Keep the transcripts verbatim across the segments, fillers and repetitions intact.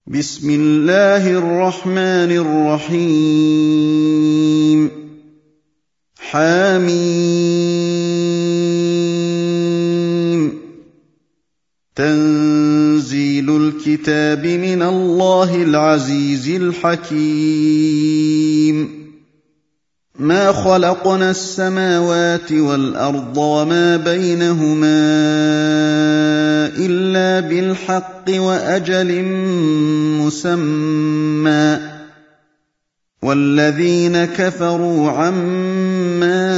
بسم الله الرحمن الرحيم حم تنزيل الكتاب من الله العزيز الحكيم ما خلقنا السماوات والأرض وما بينهما إلا بالحق وأجل مسمى والذين كفروا عما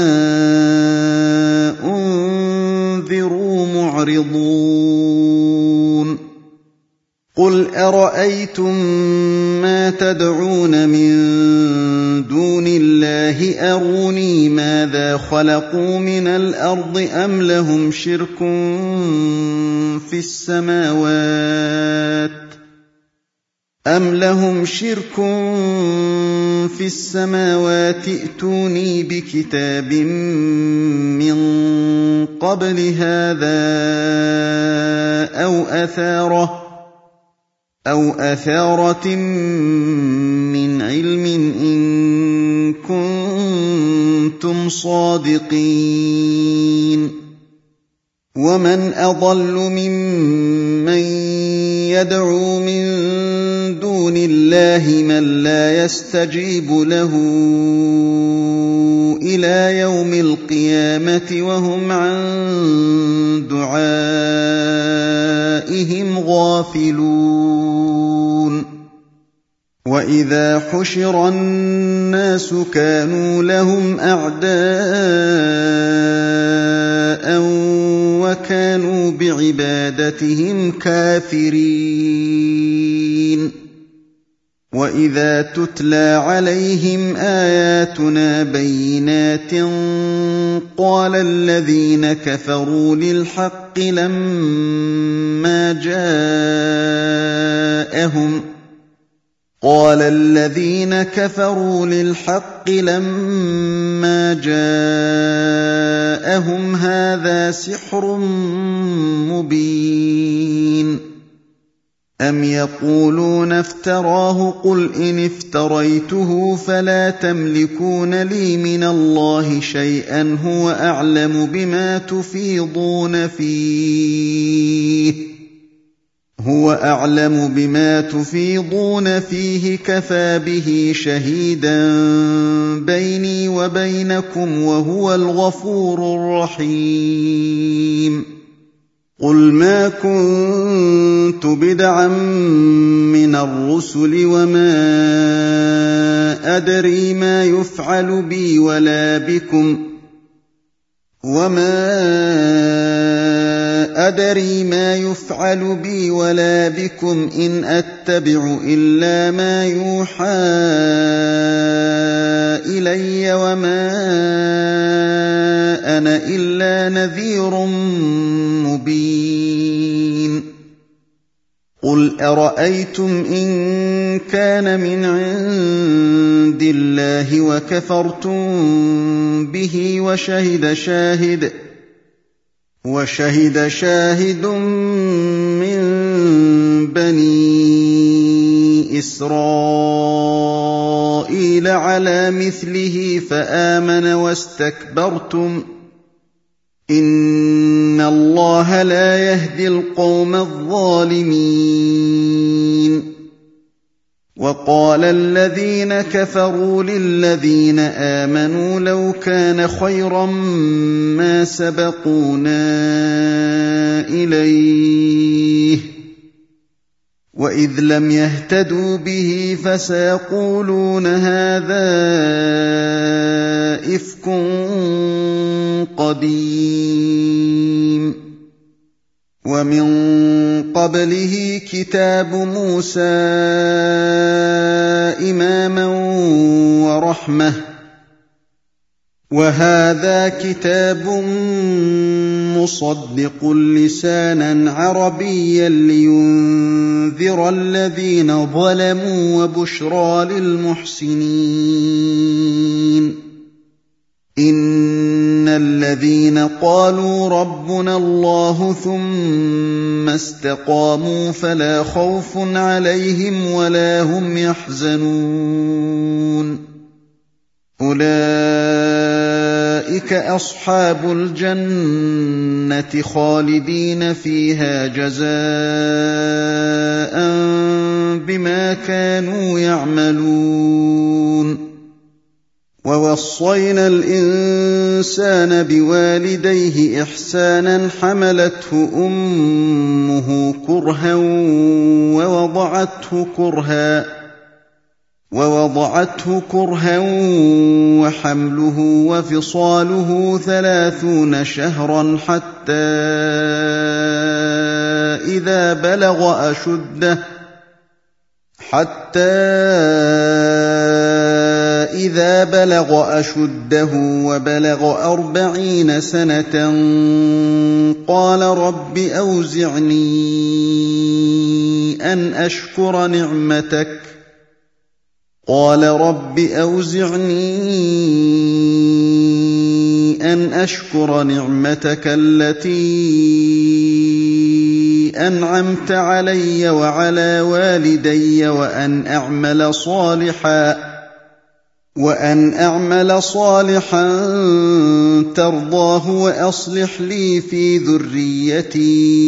أنذروا معرضون قل أرأيتم ما تدعون من دون الله أروني ماذا خلقوا من الأرض أم لهم شرك في السماوات أم لهم شرك في السماوات ائتوني بكتاب من قبل هذا أو أثارة أو أثارة من علم إن كنتم صادقين ومن أضل ممن يدعو من دون الله من لا يستجيب له إلى يوم القيامة وهم عن دعائهم غافلون وإذا حشر الناس كانوا لهم أعداء وكانوا بعبادتهم كافرين وإذا تتلى عليهم آياتنا بينات قال الذين كفروا للحق لما جاءهم قال الذين كفروا للحق لما جاءهم هذا سحر مبين أم يقولون افتراه قل إن افتريته فلا تملكون لي من الله شيئا هو أعلم بما تفيضون فيه هو أعلم بما تفيضون فيه كفى به شهيدا بيني وبينكم وهو الغفور الرحيم قل ما كنت بدعا من الرسل وما أدري ما يفعل بي ولا بكم وما أدري ما يفعل بي ولا بكم إن أتبع إلا ما يوحى إلي وما أنا إلا نذير مبين قل أرأيتم إن كان من عند الله وكفرتم به وشهد شاهد وشهد شاهد من بني إسرائيل على مثله فآمن واستكبرتم إن الله لا يهدي القوم الظالمين وقال الذين كفروا للذين آمنوا لو كان خيرا ما سبقونا إليه وإذ لم يهتدوا به فسيقولون هذا إفك قديم ومن قبله كتاب موسى إماما ورحمة وهذا كتاب مصدق لسانا عربيا لينذر الذين ظلموا وبشرى للمحسنين إِنَّ الَّذِينَ قَالُوا رَبُّنَا اللَّهُ ثُمَّ اسْتَقَامُوا فَلَا خَوْفٌ عَلَيْهِمْ وَلَا هُمْ يَحْزَنُونَ أُولَٰئِكَ أَصْحَابُ الْجَنَّةِ خَالِدِينَ فِيهَا جَزَاءً بِمَا كَانُوا يَعْمَلُونَ وَوَصَّيْنَا الْإِنسَانَ بِوَالِدَيْهِ إِحْسَانًا حَمَلَتْهُ أُمُّهُ كُرْهًا وَوَضَعَتْهُ كُرْهًا وَوَضَعَتْهُ كُرْهًا وَحَمْلُهُ وَفِصَالُهُ ثَلَاثُونَ شَهْرًا حَتَّىٰ إِذَا بَلَغَ أَشُدَّهُ حَتَّىٰ إِذَا بَلَغَ أَشُدَّهُ وَبَلَغَ أَرْبَعِينَ سَنَةً قَالَ رَبِّ أَوْزِعْنِي أَنْ أَشْكُرَ نِعْمَتَكَ قال رب أوزعني أن أشكر نعمتك التي أنعمت علي وعلى والدي وأن أعمل صالحا وأن أعمل صالحا ترضاه وأصلح لي في ذريتي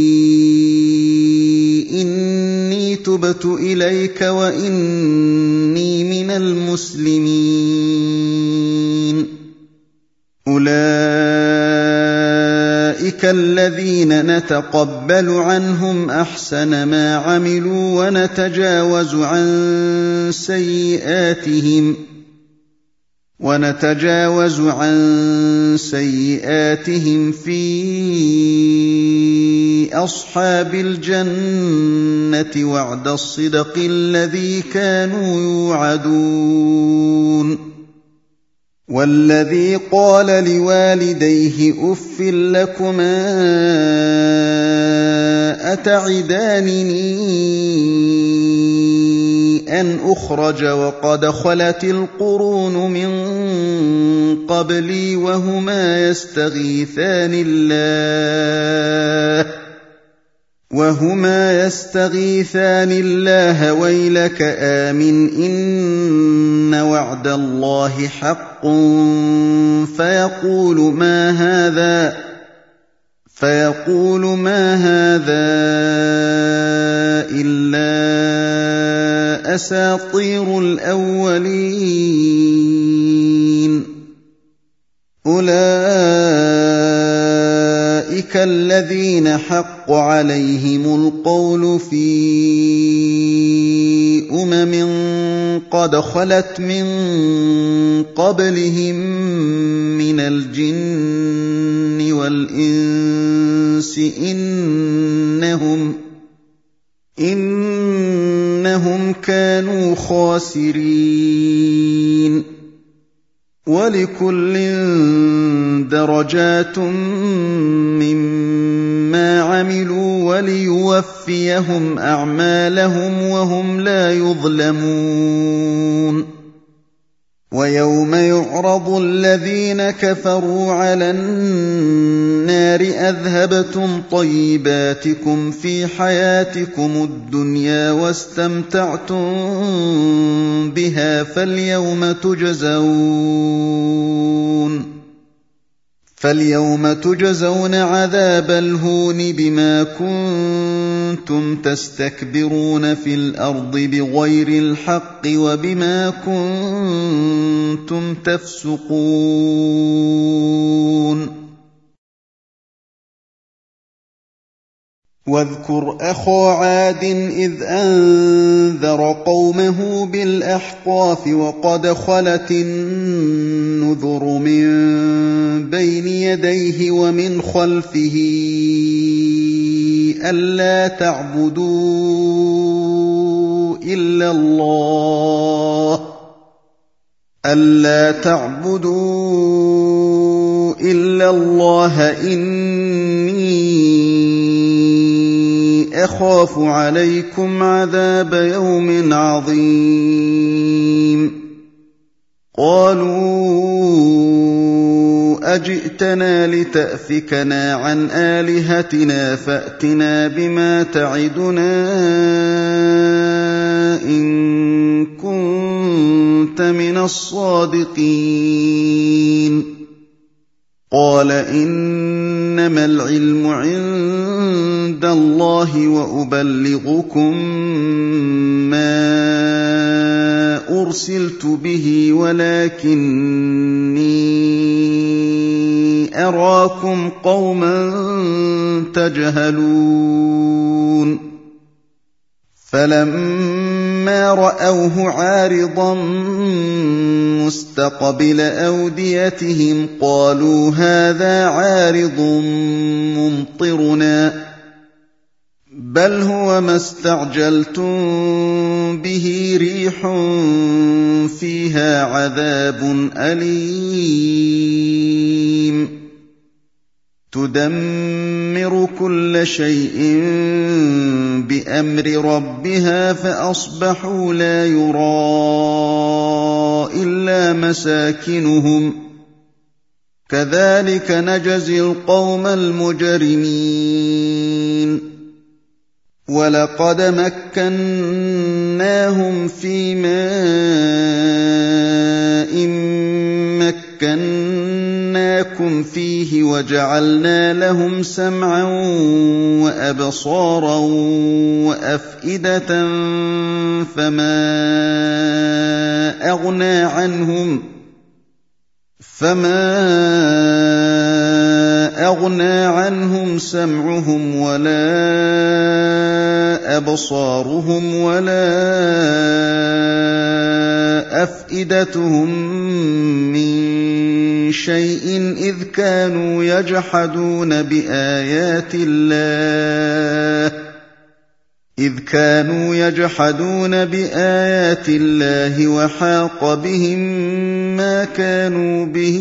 إني تبت إليك وإني من المسلمين أولئك الذين نتقبل عنهم أحسن ما عملوا ونتجاوز عن سيئاتهم ونتجاوز عن سيئاتهم في أصحاب الجنة وعد الصدق الذي كانوا يوعدون والذي قال لوالديه أف لكما أتعدانني أن أخرج وقد خلت القرون من قبلي وهما يستغيثان الله وهما يستغيثان الله ويلك آمن إن وعد الله حق فيقول ما هذا فيقول ما هذا إلا أساطير الأولين أولئك الذين حق عليهم القول في أمم قد خلت من قبلهم من الجن والإنس إنهم إنهم كانوا خاسرين ولكل درجات مما عملوا وليوفيهم أعمالهم وهم لا يظلمون ويوم يعرض الذين كفروا على النار أذهبتم طيباتكم في حياتكم الدنيا واستمتعتم بها فاليوم تجزون فاليوم تجزون عذاب الهون بما كنتم تستكبرون في الأرض بغير الحق وبما كنتم تفسقون واذكر أخا عاد إذ أنذر قومه بالأحقاف وقد خلت النذر من بين يديه ومن خلفه ألا تعبدوا إلا الله ألا تعبدوا إلا الله إني أخاف عليكم عذاب يوم عظيم قَالُوا أَجِئْتَنَا لِتَأْفِكَنَا عَنْ آلِهَتِنَا فَأْتِنَا بِمَا تَعِدُنَا إِن كُنتَ مِنَ الصَّادِقِينَ قَالَ إِنَّمَا الْعِلْمُ عِندَ اللَّهِ وَأُبَلِّغُكُم مَّا أُرْسِلْتُ بِهِ وَلَٰكِنِّي أَرَاكُمْ قَوْمًا تَجْهَلُونَ فَلَمَّا رَأَوْهُ عَارِضًا مُّسْتَقْبِلَ أَوْدِيَتِهِمْ قَالُوا هَٰذَا عَارِضٌ مُّمْطِرُنَا ۚ بَلْ هُوَ مَا اسْتَعْجَلْتُم بِهِ رِيحٌ فِيهَا عَذَابٌ أَلِيمٌ تُدَمِّرُ كُلَّ شَيْءٍ بِأَمْرِ رَبِّهَا فَأَصْبَحُوا لَا يُرَىٰ إِلَّا مَسَاكِنُهُمْ ۚ كَذَٰلِكَ نَجْزِي الْقَوْمَ الْمُجْرِمِينَ وَلَقَدْ مَكَّنَّاهُمْ فِي مَاءٍ مَّكَّنَّاكُمْ فِيهِ وَجَعَلْنَا لَهُمْ سَمْعًا وَأَبْصَارًا وَأَفْئِدَةً فَمَا أَغْنَىٰ عَنْهُمْ فَمَا أَغْنَىٰ عَنْهُمْ سَمْعُهُمْ وَلَا أَبْصَارُهُمْ وَلَا أَفْئِدَتُهُم مِّن شَيْءٍ إِذْ كَانُوا يَجْحَدُونَ بِآيَاتِ اللَّهِ إِذْ كَانُوا يَجْحَدُونَ بِآيَاتِ اللَّهِ وَحَاقَ بِهِم مَّا كَانُوا بِهِ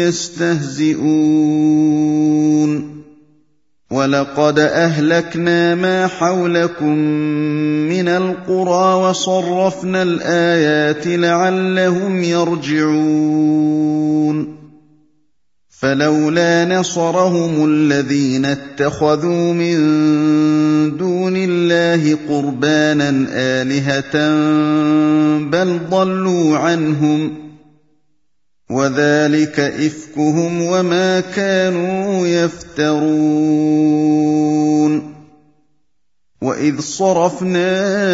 يَسْتَهْزِئُونَ وَلَقَدْ أَهْلَكْنَا مَا حَوْلَكُم مِّنَ الْقُرَىٰ وَصَرَّفْنَا الْآيَاتِ لَعَلَّهُمْ يَرْجِعُونَ فَلَوْلَا نَصَرَهُمُ الَّذِينَ اتَّخَذُوا مِن دُونِ اللَّهِ قُرْبَانًا آلِهَةً بَلْ ضَلُّوا عَنْهُمْ ۚ وَذَٰلِكَ إِفْكُهُمْ وَمَا كَانُوا يَفْتَرُونَ وَإِذْ صَرَفْنَا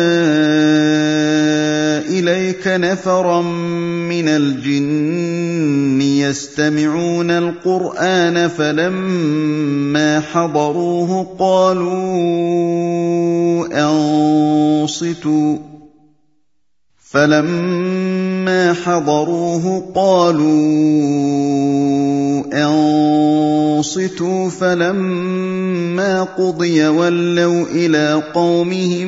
إِلَيْكَ نَفَرًا مِّنَ الْجِنِّ يَسْتَمِعُونَ الْقُرْآنَ فَلَمَّا حَضَرُوهُ قَالُوا أَنصِتُوا فَلَمَّا حَضَرُوهُ قَالُوا أَنصِتُوا فَلَمَّا قُضِيَ وَلَّوْا إِلَىٰ قَوْمِهِم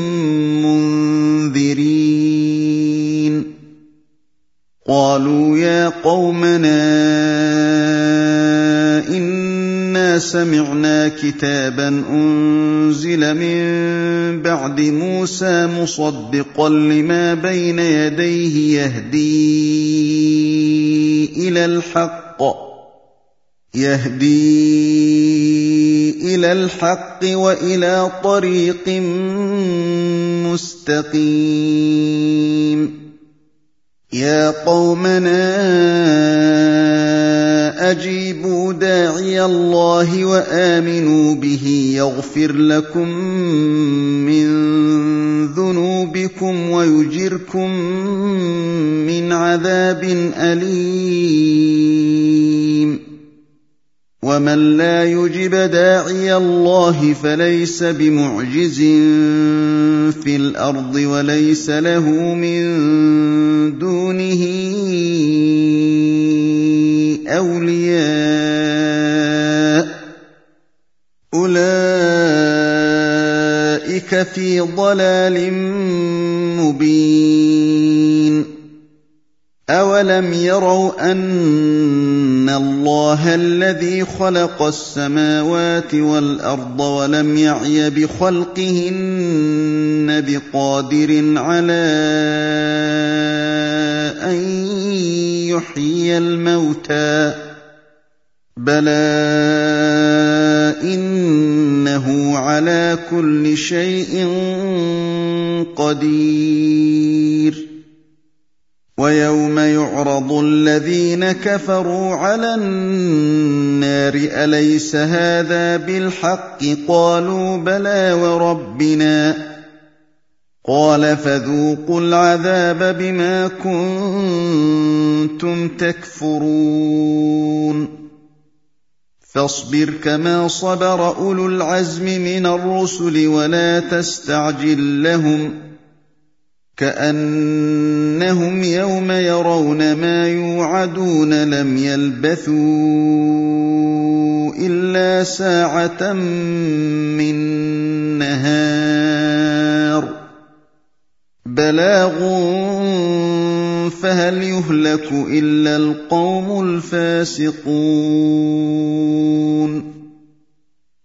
مُّنذِرِينَ قَالُوا يَا قَوْمَنَا إِنَّا سَمِعْنَا كِتَابًا أُنزِلَ مِن بَعْدِ مُوسَىٰ مُصَدِّقًا لِّمَا بَيْنَ يَدَيْهِ يَهْدِي إِلَى الْحَقِّ يَهْدِي إِلَى الْحَقِّ وَإِلَىٰ طَرِيقٍ مُّسْتَقِيمٍ يَا قَوْمَنَا أَجِيبُوا دَاعِيَ اللَّهِ وَآمِنُوا بِهِ يَغْفِرْ لَكُم مِّن ذُنُوبِكُمْ وَيُجِرْكُم مِّنْ عَذَابٍ أَلِيمٍ وَمَن لَّا يُجِبْ دَاعِيَ اللَّهِ فَلَيْسَ بِمُعْجِزٍ فِي الْأَرْضِ وَلَيْسَ لَهُ مِن دُونِهِ أَوْلِيَاءُ ۚ أُولَٰئِكَ فِي ضَلَالٍ مُّبِينٍ أَوَلَمْ يَرَوْا أَنَّ اللَّهَ الَّذِي خَلَقَ السَّمَاوَاتِ وَالْأَرْضَ وَلَمْ يَعْيَ بِخَلْقِهِنَّ بِقَادِرٍ عَلَىٰ أَن يحيي الموتى بلى إنه على كل شيء قدير ويوم يعرض الذين كفروا على النار أليس هذا بالحق قالوا بلى وربنا قال فذوقوا العذاب بما كنتم تكفرون فاصبر كما صبر أولو العزم من الرسل ولا تستعجل لهم كأنهم يوم يرون ما يوعدون لم يلبثوا إلا ساعة من نهار بلاغ فهل يهلك إلا القوم الفاسقون